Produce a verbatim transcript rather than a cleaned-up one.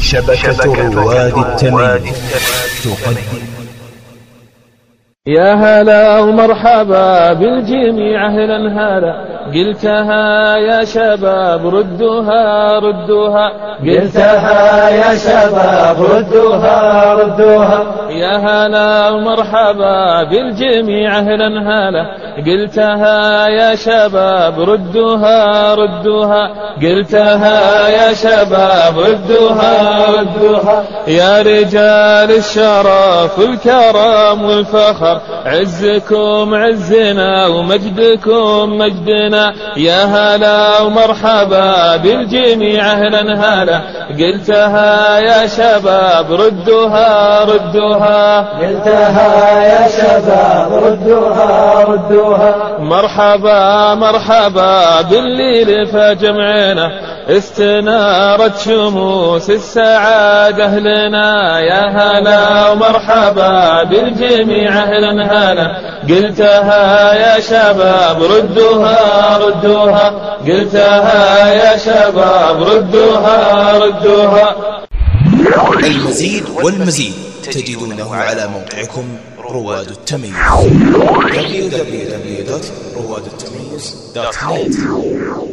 شبكة رواد التمييز تقدم. يا هلا ومرحبا بالجميع أهلا هلا، قلتها يا شباب ردوها ردوها، قلتها يا شباب ردوها ردوها. يا هلا ومرحبا بالجميع أهلا هلا، قلتها يا شباب ردوها ردوها، قلتها يا شباب ردوها ردوها. يا رجال الشرف والكرم والفخر، عزكم عزنا ومجدكم مجدنا. يا هلا ومرحبا بالجميع أهلا هلا، قلتها يا شباب ردوها ردوها، قلتها يا شباب ردوها ردوها. مرحبا مرحبا بالليل فجمعنا، استنارت شموس السعادة لنا. يا هلا ومرحبا بالجميع أهلا هلا، قلتها يا شباب ردوها ردوها، قلتها يا شباب ردوها ردوها. المزيد والمزيد تجدونه على موقعكم رواد التمييز دبليو دبليو دبليو دوت رواد التمييز دوت نت.